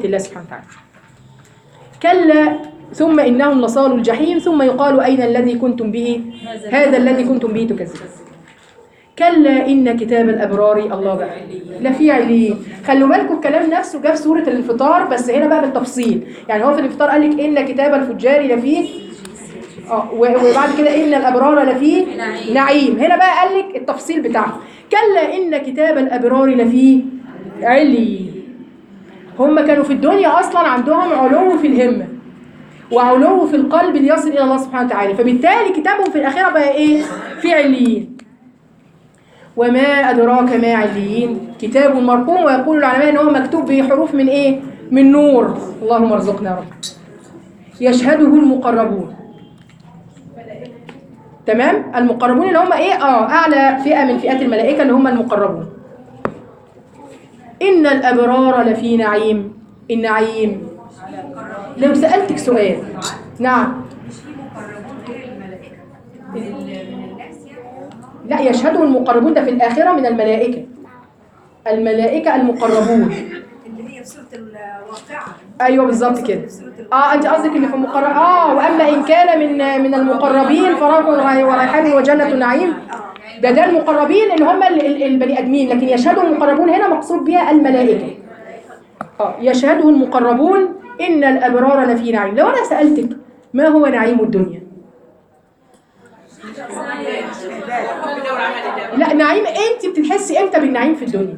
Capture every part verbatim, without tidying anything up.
رؤية الله سبحانه وتعالى. كلا ثم إنهم لصالوا الجحيم ثم يقال أين الذي كنتم به هذا الذي كنتم به تكذبون. كلا إن كتاب الأبرار الله بقى لفي عليين. خلوا بالكم الكلام نفسه جاء في سورة الانفطار بس هنا بقى بالتفصيل. يعني هو في الانفطار قال لك إن كتاب الفجار لفيه اه وبعد كده إن الأبرار لفيه نعيم. هنا بقى قال لك التفصيل بتاعه. كلا إن كتاب الأبرار لفيه عليين. هم كانوا في الدنيا أصلا عندهم علو في الهمة وعلو في القلب ليصل إلى الله سبحانه وتعالى، فبالتالي كتابهم في الآخرة بقى إيه؟ في عليين. وما أدراك ما عليين كتاب مرقوم. ويقول العلماء إن هو مكتوب بحروف من إيه؟ من نور. اللهم ارزقنا يا رب. يشهده المقربون. تمام؟ المقربون اللي هم إيه؟ آه أعلى فئة من فئات الملائكة اللي هم المقربون. إن الأبرار لفي نعيم. النعيم لو سألتك سؤال. نعم. لا يشهده المقربون ده في الآخرة من الملائكة. الملائكة المقربون اللي هي في سورة الواقعة. أيوة بالظبط كده. اه أنت قصدك اللي في المقرب. اه وأما إن كان من من المقربين فروح وريحان وجنة نعيم. ده ده المقربين اللي هم البني آدمين، لكن يشهده المقربون هنا مقصود بها الملائكة. اه يشهده المقربون إن الأبرار لفي نعيم. لو أنا سألتك ما هو نعيم الدنيا؟ لا نعيم انت بتحسي امتى بالنعيم في الدنيا؟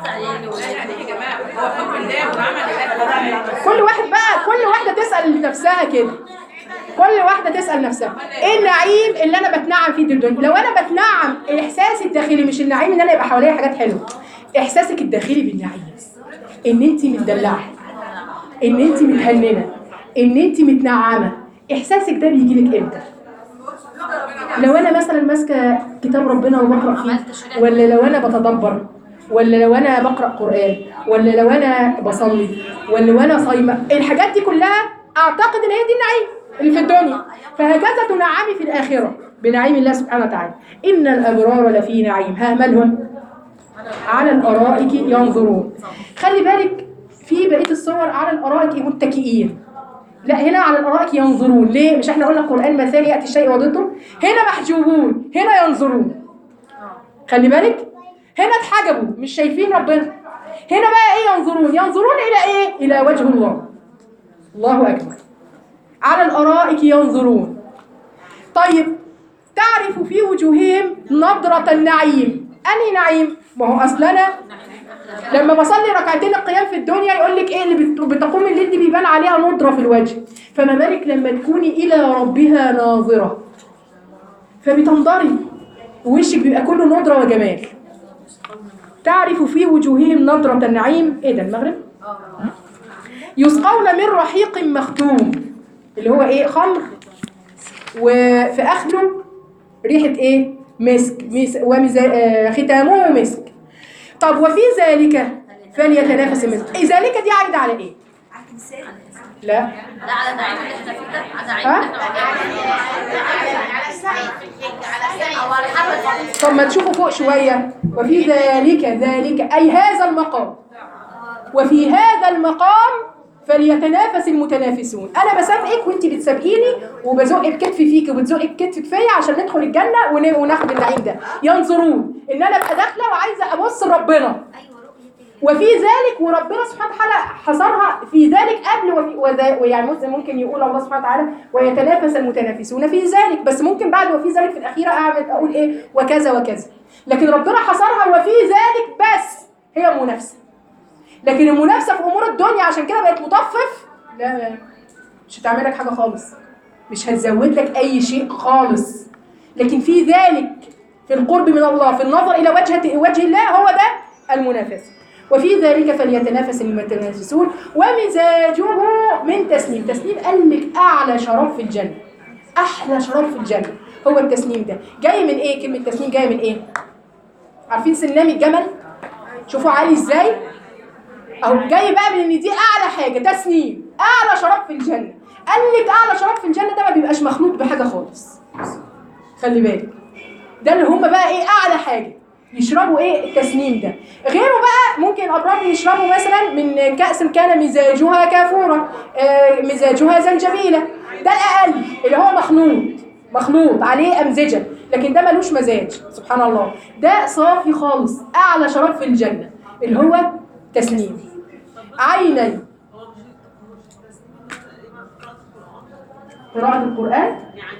كل واحد بقى كل واحده تسال نفسها كده. كل واحده تسال نفسها ايه النعيم اللي انا بتنعم فيه الدنيا؟ لو انا بتنعم احساسي الداخلي، مش النعيم ان انا يبقى حواليا حاجات حلوه، احساسك الداخلي بالنعيم ان انت متدلعه، ان انت متهننه، ان انت متنعمه. احساسك ده بيجي لك امتى؟ لو انا مثلا ماسكه كتاب ربنا وبقرا فيه، ولا لو انا بتدبر، ولا لو انا بقرا قران، ولا لو انا بصلي، ولا وانا صايمه. الحاجات دي كلها اعتقد ان هي دي النعيم اللي في الدنيا. فهكذا تنعمي في الاخره بنعيم الله سبحانه وتعالى. ان الابرار لفي نعيم. ها مالهم؟ على الارائك ينظرون. خلي بالك في بقيه الصور على الارائك متكئين. لا هنا على الارائك ينظرون. ليه؟ مش احنا قلنا القرآن مثال يأتي الشيء وضده؟ هنا محجوبون، هنا ينظرون. خلي بالك هنا اتحجبوا مش شايفين ربنا، هنا بقى ايه؟ ينظرون. ينظرون الى ايه؟ الى وجه الله. الله اكبر. على الارائك ينظرون. طيب تعرف في وجوههم نضرة النعيم. انهي نعيم؟ ما هو اصلنا لما بصلي ركعتين القيام في الدنيا يقول لك ايه اللي بتقوم الليل دي بيبان عليها نضره في الوجه، فما بالك لما تكوني الى ربها ناظره فبتنظري ووشك بيبقى كله نضره وجمال. تعرف في وجوههم نضره النعيم. ايه ده المغرب؟ يسقون من رحيق مختوم اللي هو ايه؟ خمر، وفي اخره ريحه ايه؟ مسك. وختامه مسك. طب وفي ذلك فليتنافس المتنافسون. ذلك دي عايده على ايه؟ لا لا على نعيم اللي احنا فيه ده. على ها؟ على السعي او على الحرب. طب ما تشوفوا فوق شويه. وفي ذلك ذلك اي هذا المقام. وفي هذا المقام فليتنافس المتنافسون. انا بسابقك وانت بتسابقيني وبزق بكتفي فيك وبتزق بكتفك فيا عشان ندخل الجنه وناخد النعيم ده. ينظرون ان انا ابقى داخله وعايزه ابص لربنا. وفي ذلك وربنا سبحانه وتعالى حصرها في ذلك قبل وفي ويعني ممكن يقول الله سبحانه وتعالى ويتنافس المتنافسون في ذلك، بس ممكن بعد وفي ذلك في الاخيره اعمل اقول ايه؟ وكذا وكذا. لكن ربنا حصرها وفي ذلك بس هي منافسه. لكن المنافسه في امور الدنيا عشان كده بقت مطفف. لا مش هتعمل لك حاجه خالص، مش هتزود لك اي شيء خالص. لكن في ذلك في القرب من الله، في النظر الى وجه وجه الله، هو ده المنافسه. وفي ذلك فليتنافس المتنافسون. ومزاجه من تسنيم. تسنيم قال لك اعلى شراب في الجنه، احلى شراب في الجنه هو التسنيم ده. جاي من ايه كلمه تسنيم؟ جايه من ايه؟ عارفين سنام الجمل؟ شوفوا عالي ازاي اهو. جاي بقى من ان دي اعلى حاجه، تسنيم اعلى شراب في الجنه. قال لك اعلى شراب في الجنه ده ما بيبقاش مخلوط بحاجه خالص. خلي بالك ده اللي هم بقى ايه؟ اعلى حاجه. يشربوا ايه التسنيم ده. غيره بقى ممكن الابرار يشربوا مثلا من كأس كان مزاجها كافورا، آه مزاجها زنجبيلا، ده الاقل اللي هو مخلوط مخلوط عليه امزجه، لكن ده ملوش مزاج سبحان الله، ده صافي خالص، اعلى شراب في الجنه اللي هو تسنيم. عيني قراءة القرآن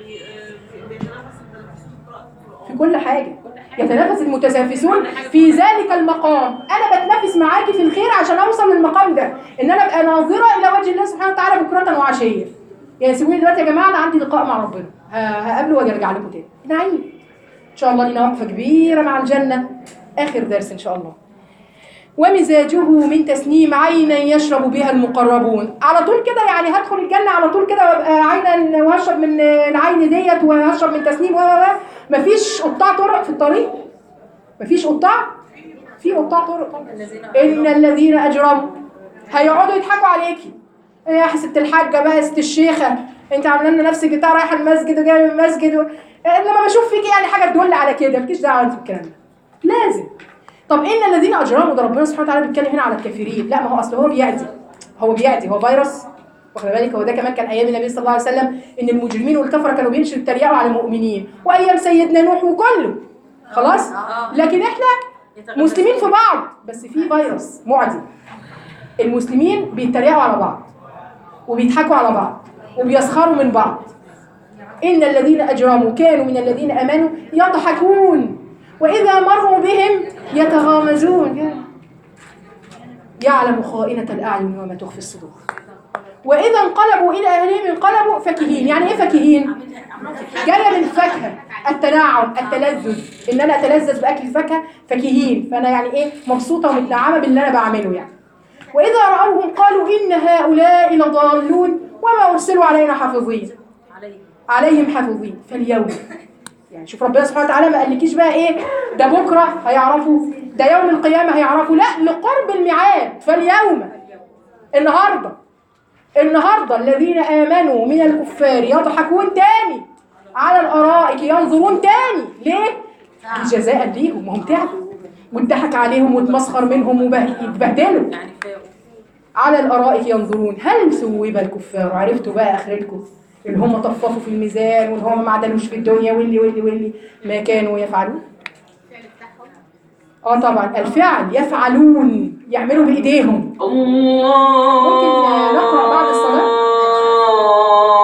في كل حاجة، يتنافس المتنافسون في ذلك المقام. أنا بتنافس معاكي في الخير عشان أوصل للمقام ده، إن أنا أبقى ناظرة إلى وجه الله سبحانه وتعالى بكرة وعشية. يعني سيبوني دلوقتي يا جماعة، أنا عندي لقاء مع ربنا، هقابله وأجي أرجع لكم تاني. نعيم إن شاء الله، لينا وقفة كبيرة مع الجنة، آخر درس إن شاء الله. ومزاجه من تسنيم، عينا يشرب بها المقربون. على طول كده يعني هدخل الجنة على طول كده وابقى عينا وهشرب من العين ديت وهشرب من تسنيم و مفيش قطاع طرق في الطريق؟ مفيش قطاع؟ في قطاع طرق طبعا. إن الذين أجرموا هيقعدوا يضحكوا عليكي. يا ست الحاجة بقى، ست الشيخة، انت عامله لنا نفسك بتاع رايحة المسجد وجاية من المسجد و... لما بشوف فيكي يعني حاجة تدل على كده، مالكيش دعوة انت بالكلام ده. لازم. طب إن الذين أجرموا ده ربنا سبحانه وتعالى بيتكلم هنا على الكافرين، لا ما هو أصل هو بيعدي، هو بيعدي، هو فيروس، واخد بالك؟ هو ده كمان كان أيام النبي صلى الله عليه وسلم، إن المجرمين والكفرة كانوا بيمشوا يتريقوا على المؤمنين، وأيام سيدنا نوح وكله خلاص، لكن إحنا مسلمين في بعض، بس في فيروس معدي. المسلمين بيتريقوا على بعض وبيضحكوا على بعض وبيسخروا من بعض. إن الذين أجرموا كانوا من الذين آمنوا يضحكون وإذا مروا بهم يتغامزون، يعلم خائنة الأعين وما تخفي الصدور. وإذا انقلبوا إلى أهلهم انقلبوا فكهين. يعني إيه فكهين؟ جاية من فاكهة، التنعم، التلذذ، إن أنا أتلذذ بأكل الفاكهة، فكهين، فأنا يعني إيه مبسوطة ومتنعمة باللي أنا بعمله يعني. وإذا رأوهم قالوا إن هؤلاء لضالون وما أرسلوا علينا حافظين عليهم حافظين. فاليوم يعني شوف ربنا سبحانه وتعالى ما قالكيش بقى ايه ده بكره هيعرفوا، ده يوم القيامه هيعرفوا، لا، لقرب الميعاد. فاليوم النهارده النهارده الذين امنوا من الكفار يضحكون تاني على الارائك ينظرون تاني. ليه؟ جزاء ليهم، وهم تعبوا واتضحك عليهم واتمسخر منهم وبهدلوا. على الارائك ينظرون هل ثوب الكفار. عرفتوا بقى اخرتكم اللي هم طففوا في الميزان واللي هم ما عدلوش في الدنيا واللي واللي واللي ما كانوا يفعلون. اه طبعا الفعل يفعلون، يعملوا بايديهم. ممكن نقرا بعد الصلاه.